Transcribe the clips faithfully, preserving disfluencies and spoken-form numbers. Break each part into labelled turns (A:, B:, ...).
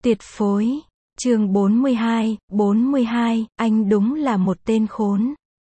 A: Tuyệt phối. Chương bốn mươi hai, bốn mươi hai, anh đúng là một tên khốn.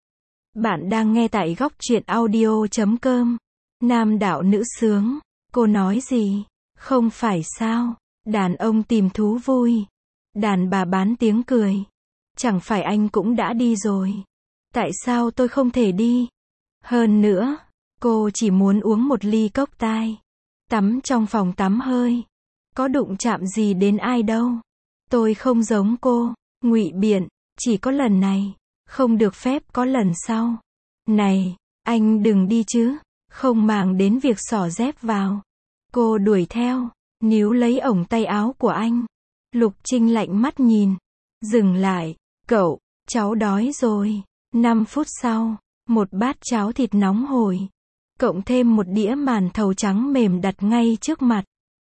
A: Bạn đang nghe tại góc truyện audio chấm com. Nam đạo nữ sướng. Cô nói gì? Không phải sao? Đàn ông tìm thú vui. Đàn bà bán tiếng cười. Chẳng phải anh cũng đã đi rồi. Tại sao tôi không thể đi? Hơn nữa, cô chỉ muốn uống một ly cốc tai. Tắm trong phòng tắm hơi. Có đụng chạm gì đến ai đâu. Tôi không giống cô. Ngụy biện, chỉ có lần này. Không được phép có lần sau. Này, anh đừng đi chứ. Không màng đến việc xỏ dép vào. Cô đuổi theo, níu lấy ổng tay áo của anh. Lục Trinh lạnh mắt nhìn. Dừng lại, cậu, cháu đói rồi. Năm phút sau, một bát cháo thịt nóng hổi. Cộng thêm một đĩa màn thầu trắng mềm đặt ngay trước mặt.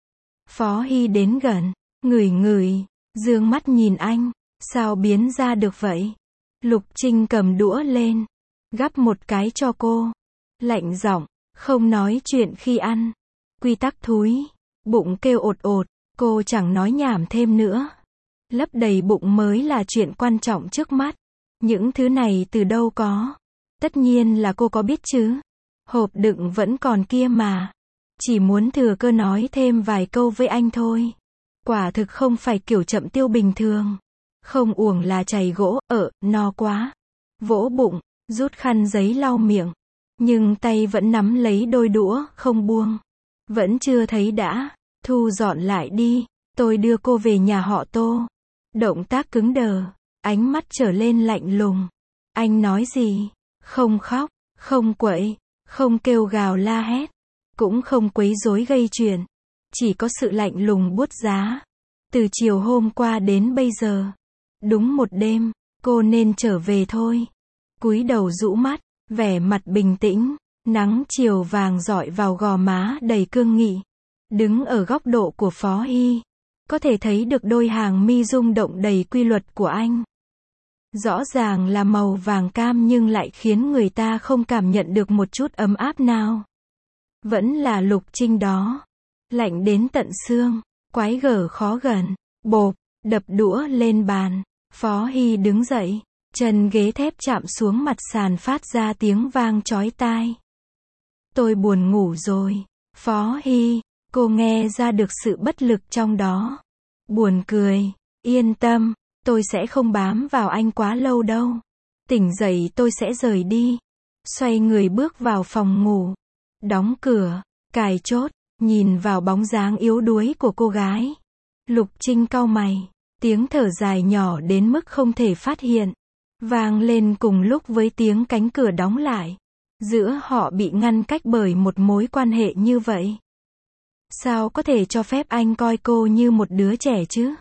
A: Phó Hy đến gần, ngửi ngửi, dương mắt nhìn anh. Sao biến ra được vậy? Lục Trinh cầm đũa lên, gắp một cái cho cô. Lạnh giọng, không nói chuyện khi ăn. Quy tắc thúi. Bụng kêu ột ột, cô chẳng nói nhảm thêm nữa. Lấp đầy bụng mới là chuyện quan trọng trước mắt. Những thứ này từ đâu có? Tất nhiên là cô có biết chứ. Hộp đựng vẫn còn kia mà. Chỉ muốn thừa cơ nói thêm vài câu với anh thôi. Quả thực không phải kiểu chậm tiêu bình thường. Không uổng là chày gỗ, ở, no quá. Vỗ bụng, rút khăn giấy lau miệng. Nhưng tay vẫn nắm lấy đôi đũa, không buông. Vẫn chưa thấy đã. Thu dọn lại đi. Tôi đưa cô về nhà họ Tô. Động tác cứng đờ. Ánh mắt trở lên lạnh lùng. Anh nói gì? Không khóc, không quậy, không kêu gào la hét. Cũng không quấy rối gây chuyện. Chỉ có sự lạnh lùng buốt giá. Từ chiều hôm qua đến bây giờ. Đúng một đêm, cô nên trở về thôi. Cúi đầu rũ mắt, vẻ mặt bình tĩnh. Nắng chiều vàng rọi vào gò má đầy cương nghị. Đứng ở góc độ của Phó Hy, có thể thấy được đôi hàng mi rung động đầy quy luật của anh. Rõ ràng là màu vàng cam nhưng lại khiến người ta không cảm nhận được một chút ấm áp nào. Vẫn là Lục Trinh đó. Lạnh đến tận xương, quái gở khó gần. Bộp, đập đũa lên bàn. Phó Hy đứng dậy, chân ghế thép chạm xuống mặt sàn phát ra tiếng vang chói tai. Tôi buồn ngủ rồi. Phó Hy, cô nghe ra được sự bất lực trong đó. Buồn cười, yên tâm, tôi sẽ không bám vào anh quá lâu đâu. Tỉnh dậy tôi sẽ rời đi. Xoay người bước vào phòng ngủ. Đóng cửa, cài chốt, nhìn vào bóng dáng yếu đuối của cô gái. Lục Trinh cau mày, tiếng thở dài nhỏ đến mức không thể phát hiện. Vang lên cùng lúc với tiếng cánh cửa đóng lại. Giữa họ bị ngăn cách bởi một mối quan hệ như vậy. Sao có thể cho phép anh coi cô như một đứa trẻ chứ?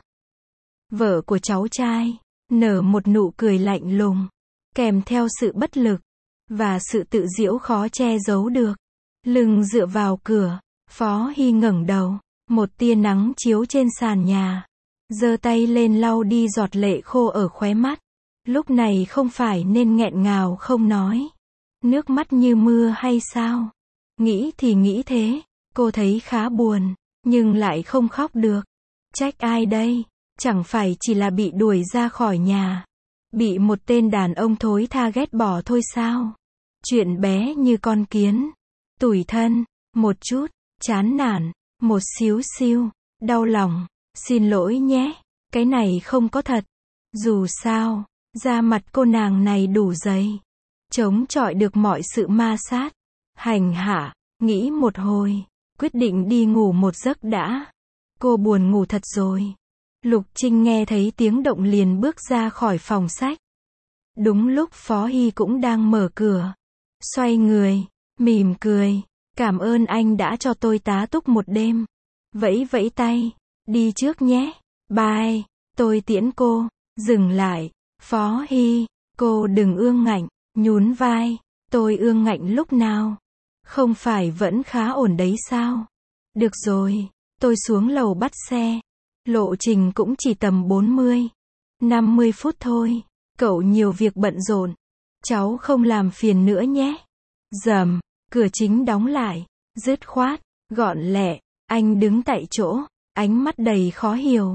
A: Vợ của cháu trai, nở một nụ cười lạnh lùng, kèm theo sự bất lực, và sự tự giễu khó che giấu được. Lưng dựa vào cửa, Phó Hy ngẩng đầu, một tia nắng chiếu trên sàn nhà. Giơ tay lên lau đi giọt lệ khô ở khóe mắt. Lúc này không phải nên nghẹn ngào không nói. Nước mắt như mưa hay sao? Nghĩ thì nghĩ thế, cô thấy khá buồn, nhưng lại không khóc được. Trách ai đây? Chẳng phải chỉ là bị đuổi ra khỏi nhà. Bị một tên đàn ông thối tha ghét bỏ thôi sao? Chuyện bé như con kiến. Tủi thân, một chút, chán nản, một xíu xiu, đau lòng. Xin lỗi nhé, cái này không có thật. Dù sao, da mặt cô nàng này đủ dày. Chống chọi được mọi sự ma sát. Hành hạ, nghĩ một hồi, quyết định đi ngủ một giấc đã. Cô buồn ngủ thật rồi. Lục Trinh nghe thấy tiếng động liền bước ra khỏi phòng sách. Đúng lúc Phó Hy cũng đang mở cửa. Xoay người, mỉm cười. Cảm ơn anh đã cho tôi tá túc một đêm. Vẫy vẫy tay. Đi trước nhé. Bye. Tôi tiễn cô. Dừng lại. Phó Hy, cô đừng ương ngạnh. Nhún vai. Tôi ương ngạnh lúc nào? Không phải vẫn khá ổn đấy sao? Được rồi. Tôi xuống lầu bắt xe. Lộ trình cũng chỉ tầm bốn mươi, năm mươi phút thôi. Cậu nhiều việc bận rộn. Cháu không làm phiền nữa nhé. Rầm, cửa chính đóng lại. Dứt khoát, gọn lẹ. Anh đứng tại chỗ, ánh mắt đầy khó hiểu.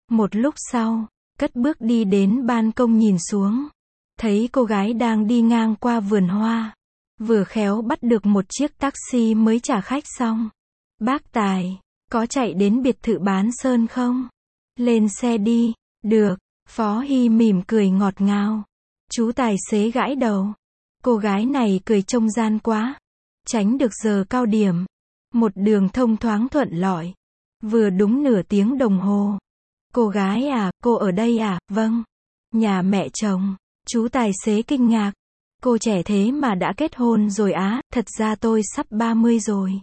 A: Một lúc sau, cất bước đi đến ban công nhìn xuống. Thấy cô gái đang đi ngang qua vườn hoa. Vừa khéo bắt được một chiếc taxi mới trả khách xong. Bác Tài, có chạy đến biệt thự bán sơn không? Lên xe đi. Được. Phó Hy mỉm cười ngọt ngào. Chú tài xế gãi đầu. Cô gái này cười trông gian quá. Tránh được giờ cao điểm. Một đường thông thoáng thuận lợi. Vừa đúng nửa tiếng đồng hồ. Cô gái à, cô ở đây à? Vâng. Nhà mẹ chồng. Chú tài xế kinh ngạc. Cô trẻ thế mà đã kết hôn rồi á, thật ra tôi sắp ba mươi rồi.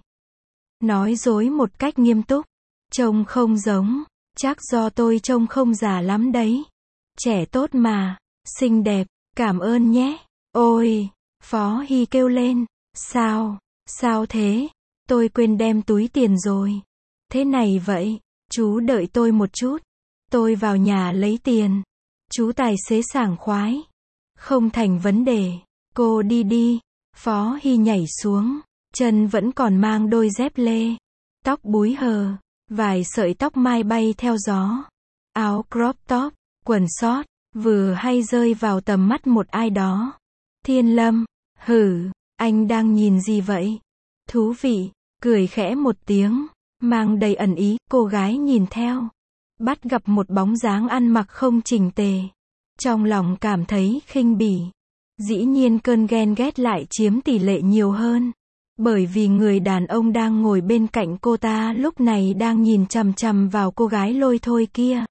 A: Nói dối một cách nghiêm túc. Trông không giống. Chắc do tôi trông không già lắm đấy. Trẻ tốt mà. Xinh đẹp. Cảm ơn nhé. Ôi. Phó Hy kêu lên. Sao? Sao thế? Tôi quên đem túi tiền rồi. Thế này vậy. Chú đợi tôi một chút. Tôi vào nhà lấy tiền. Chú tài xế sảng khoái. Không thành vấn đề. Cô đi đi. Phó Hy nhảy xuống. Chân vẫn còn mang đôi dép lê. Tóc búi hờ. Vài sợi tóc mai bay theo gió. Áo crop top, quần short, vừa hay rơi vào tầm mắt một ai đó. Thiên Lâm. Hử, anh đang nhìn gì vậy? Thú vị. Cười khẽ một tiếng. Mang đầy ẩn ý, cô gái nhìn theo. Bắt gặp một bóng dáng ăn mặc không chỉnh tề. Trong lòng cảm thấy khinh bỉ. Dĩ nhiên cơn ghen ghét lại chiếm tỷ lệ nhiều hơn. Bởi vì người đàn ông đang ngồi bên cạnh cô ta lúc này đang nhìn chằm chằm vào cô gái lôi thôi kia.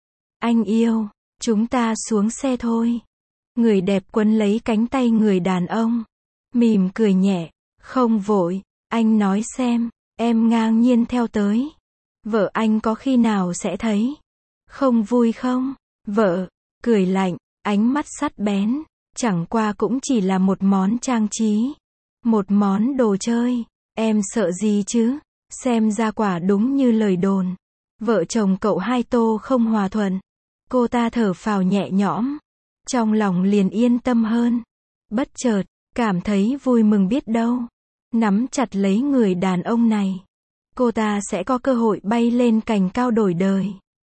A: Anh yêu, chúng ta xuống xe thôi. Người đẹp quấn lấy cánh tay người đàn ông. Mỉm cười nhẹ, không vội, anh nói xem, em ngang nhiên theo tới. Vợ anh có khi nào sẽ thấy không vui không? Vợ, cười lạnh, ánh mắt sắt bén, chẳng qua cũng chỉ là một món trang trí. Một món đồ chơi, em sợ gì chứ? Xem ra quả đúng như lời đồn. Vợ chồng cậu hai Tô không hòa thuận. Cô ta thở phào nhẹ nhõm. Trong lòng liền yên tâm hơn. Bất chợt, cảm thấy vui mừng biết đâu. Nắm chặt lấy người đàn ông này. Cô ta sẽ có cơ hội bay lên cành cao đổi đời.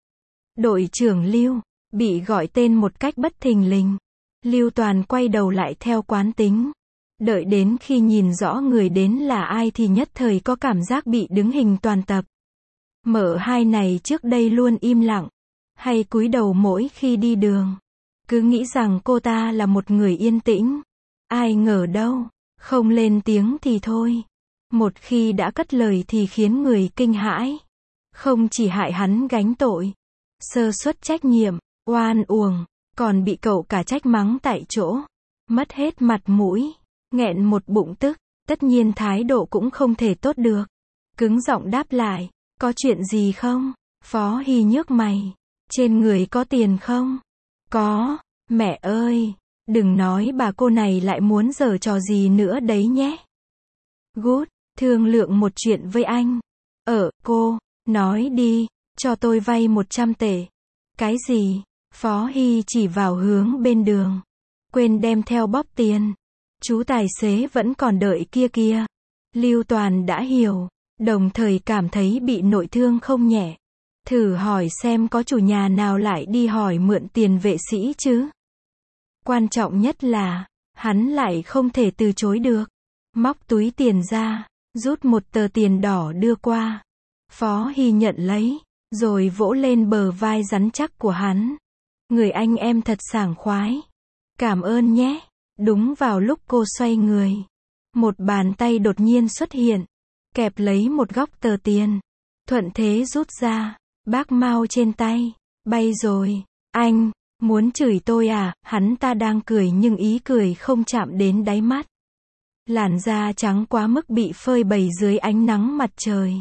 A: Đội trưởng Lưu, bị gọi tên một cách bất thình lình. Lưu Toàn quay đầu lại theo quán tính. Đợi đến khi nhìn rõ người đến là ai thì nhất thời có cảm giác bị đứng hình toàn tập. Mợ hai này trước đây luôn im lặng, hay cúi đầu mỗi khi đi đường. Cứ nghĩ rằng cô ta là một người yên tĩnh. Ai ngờ đâu, không lên tiếng thì thôi. Một khi đã cất lời thì khiến người kinh hãi. Không chỉ hại hắn gánh tội, sơ suất trách nhiệm, oan uổng, còn bị cậu cả trách mắng tại chỗ. Mất hết mặt mũi. Nghẹn một bụng tức, tất nhiên thái độ cũng không thể tốt được. Cứng giọng đáp lại, có chuyện gì không? Phó Hy nhướng mày, trên người có tiền không? Có, mẹ ơi, đừng nói bà cô này lại muốn giở trò gì nữa đấy nhé. Good, thương lượng một chuyện với anh. Ờ, cô, nói đi, cho tôi vay một trăm tệ. Cái gì? Phó Hy chỉ vào hướng bên đường. Quên đem theo bóp tiền. Chú tài xế vẫn còn đợi kia kia. Lưu Toàn đã hiểu, đồng thời cảm thấy bị nội thương không nhẹ. Thử hỏi xem có chủ nhà nào lại đi hỏi mượn tiền vệ sĩ chứ. Quan trọng nhất là, hắn lại không thể từ chối được. Móc túi tiền ra, rút một tờ tiền đỏ đưa qua. Phó Hy nhận lấy, rồi vỗ lên bờ vai rắn chắc của hắn. Người anh em thật sảng khoái. Cảm ơn nhé. Đúng vào lúc cô xoay người, một bàn tay đột nhiên xuất hiện, kẹp lấy một góc tờ tiền. Thuận thế rút ra, bác mau trên tay. Bay rồi. Anh, muốn chửi tôi à? Hắn ta đang cười nhưng ý cười không chạm đến đáy mắt. Làn da trắng quá mức bị phơi bày dưới ánh nắng mặt trời.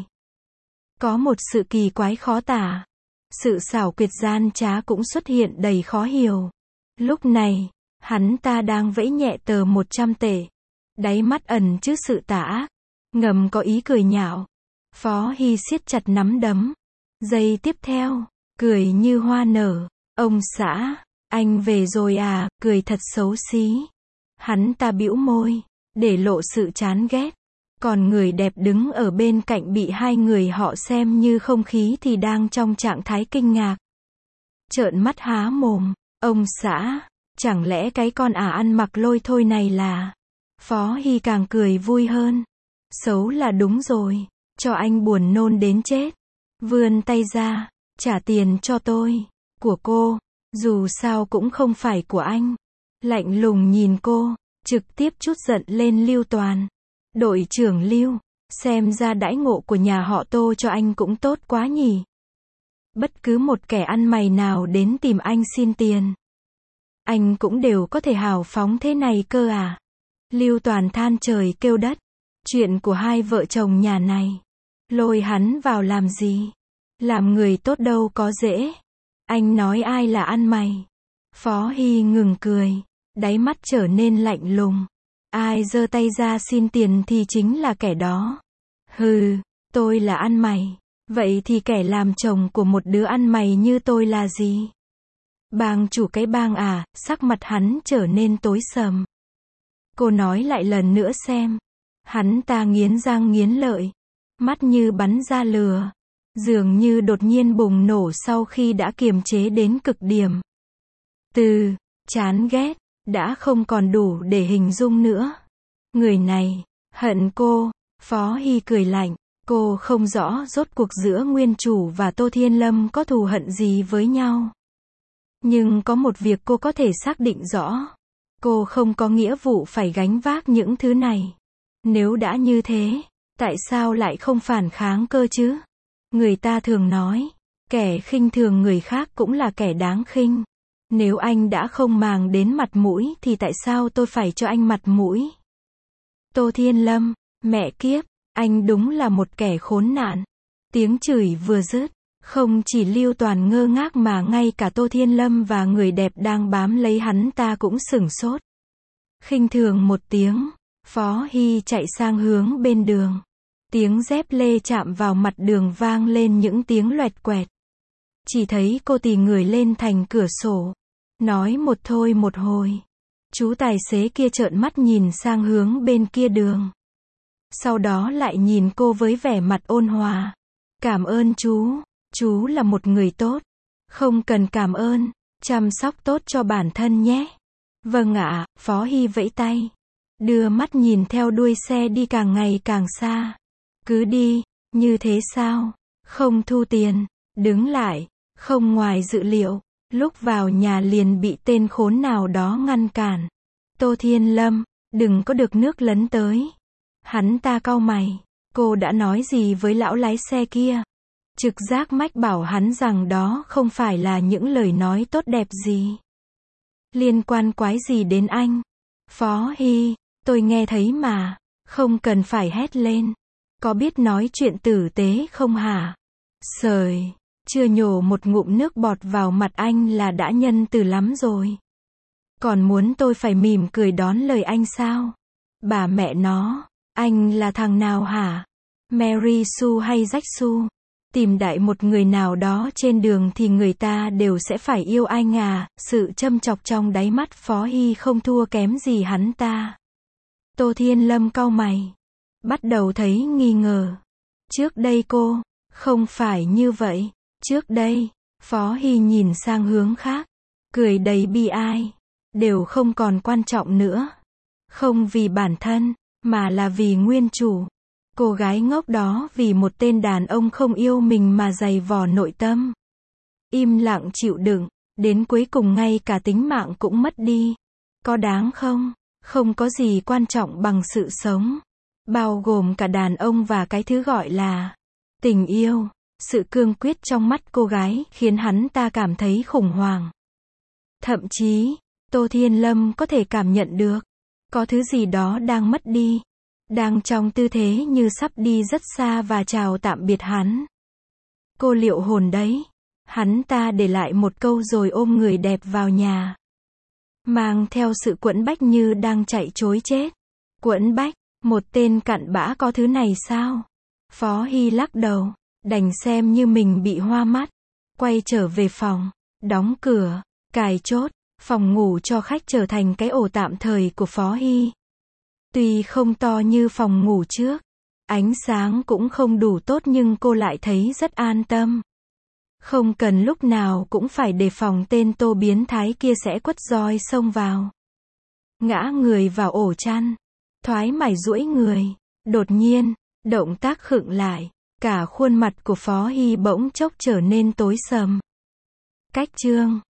A: Có một sự kỳ quái khó tả. Sự xảo quyệt gian trá cũng xuất hiện đầy khó hiểu. Lúc này, hắn ta đang vẫy nhẹ tờ một trăm tệ. Đáy mắt ẩn chứa sự tà ác. Ngầm có ý cười nhạo. Phó Hy siết chặt nắm đấm. Giây tiếp theo, cười như hoa nở. Ông xã, anh về rồi à? Cười thật xấu xí. Hắn ta bĩu môi, để lộ sự chán ghét. Còn người đẹp đứng ở bên cạnh bị hai người họ xem như không khí thì đang trong trạng thái kinh ngạc. trợn mắt há mồm, ông xã, chẳng lẽ cái con ả ăn mặc lôi thôi này là... Phó Hy càng cười vui hơn. Xấu là đúng rồi, cho anh buồn nôn đến chết. Vươn tay ra, trả tiền cho tôi, của cô, dù sao cũng không phải của anh. Lạnh lùng nhìn cô, trực tiếp trút giận lên Lưu Toàn. Đội trưởng Lưu, xem ra đãi ngộ của nhà họ Tô cho anh cũng tốt quá nhỉ. Bất cứ một kẻ ăn mày nào đến tìm anh xin tiền, anh cũng đều có thể hào phóng thế này cơ à. Lưu Toàn than trời kêu đất. Chuyện của hai vợ chồng nhà này, lôi hắn vào làm gì? Làm người tốt đâu có dễ. Anh nói ai là ăn mày? Phó Hy ngừng cười, đáy mắt trở nên lạnh lùng. Ai giơ tay ra xin tiền thì chính là kẻ đó. Hừ, tôi là ăn mày. Vậy thì kẻ làm chồng của một đứa ăn mày như tôi là gì? Bang chủ cái bang à, sắc mặt hắn trở nên tối sầm. Cô nói lại lần nữa xem. Hắn ta nghiến răng nghiến lợi, mắt như bắn ra lửa, dường như đột nhiên bùng nổ sau khi đã kiềm chế đến cực điểm. Từ chán ghét đã không còn đủ để hình dung nữa. Người này hận cô. Phó Hy cười lạnh. Cô không rõ rốt cuộc giữa nguyên chủ và Tô Thiên Lâm có thù hận gì với nhau. Nhưng có một việc cô có thể xác định rõ. Cô không có nghĩa vụ phải gánh vác những thứ này. Nếu đã như thế, tại sao lại không phản kháng cơ chứ? Người ta thường nói, kẻ khinh thường người khác cũng là kẻ đáng khinh. Nếu anh đã không màng đến mặt mũi thì tại sao tôi phải cho anh mặt mũi? Tô Thiên Lâm, mẹ kiếp, anh đúng là một kẻ khốn nạn. Tiếng chửi vừa dứt, không chỉ Lưu Toàn ngơ ngác mà ngay cả Tô Thiên Lâm và người đẹp đang bám lấy hắn ta cũng sửng sốt. Khinh thường một tiếng, Phó Hy chạy sang hướng bên đường. Tiếng dép lê chạm vào mặt đường vang lên những tiếng loẹt quẹt. Chỉ thấy cô tì người lên thành cửa sổ, nói một thôi một hồi. Chú tài xế kia trợn mắt nhìn sang hướng bên kia đường. Sau đó lại nhìn cô với vẻ mặt ôn hòa. Cảm ơn chú, chú là một người tốt. Không cần cảm ơn, chăm sóc tốt cho bản thân nhé. Vâng ạ, Phó Hy vẫy tay. Đưa mắt nhìn theo đuôi xe đi càng ngày càng xa. Cứ đi, như thế sao? Không thu tiền, đứng lại. Không ngoài dự liệu, lúc vào nhà liền bị tên khốn nào đó ngăn cản. Tô Thiên Lâm, đừng có được nước lấn tới. Hắn ta cau mày. Cô đã nói gì với lão lái xe kia? Trực giác mách bảo hắn rằng đó không phải là những lời nói tốt đẹp gì. Liên quan quái gì đến anh? Phó Hy, tôi nghe thấy mà. Không cần phải hét lên. Có biết nói chuyện tử tế không hả? Sời, chưa nhổ một ngụm nước bọt vào mặt anh là đã nhân từ lắm rồi. Còn muốn tôi phải mỉm cười đón lời anh sao? Bà mẹ nó, anh là thằng nào hả? Mary Sue hay Jack Sue? Tìm đại một người nào đó trên đường thì người ta đều sẽ phải yêu anh à? Sự châm chọc trong đáy mắt Phó Hy không thua kém gì hắn ta. Tô Thiên Lâm cau mày, bắt đầu thấy nghi ngờ. Trước đây cô, không phải như vậy. Trước đây, Phó Hy nhìn sang hướng khác, cười đầy bi ai. Đều không còn quan trọng nữa. Không vì bản thân, mà là vì nguyên chủ. Cô gái ngốc đó vì một tên đàn ông không yêu mình mà dày vò nội tâm. Im lặng chịu đựng, đến cuối cùng ngay cả tính mạng cũng mất đi. Có đáng không? Không có gì quan trọng bằng sự sống. Bao gồm cả đàn ông và cái thứ gọi là tình yêu. Sự cương quyết trong mắt cô gái khiến hắn ta cảm thấy khủng hoảng. Thậm chí, Tô Thiên Lâm có thể cảm nhận được, có thứ gì đó đang mất đi. Đang trong tư thế như sắp đi rất xa và chào tạm biệt hắn. Cô liệu hồn đấy. Hắn ta để lại một câu rồi ôm người đẹp vào nhà. Mang theo sự quẫn bách như đang chạy trối chết. Quẫn bách, một tên cặn bã có thứ này sao? Phó Hy lắc đầu, đành xem như mình bị hoa mắt. Quay trở về phòng, đóng cửa, cài chốt. Phòng ngủ cho khách trở thành cái ổ tạm thời của Phó Hy. Tuy không to như phòng ngủ trước, ánh sáng cũng không đủ tốt nhưng cô lại thấy rất an tâm. Không cần lúc nào cũng phải đề phòng tên Tô biến thái kia sẽ quất roi xông vào. Ngã người vào ổ chăn. Thoái mải duỗi người. Đột nhiên, động tác khựng lại. Cả khuôn mặt của Phó Hy bỗng chốc trở nên tối sầm. Cách chương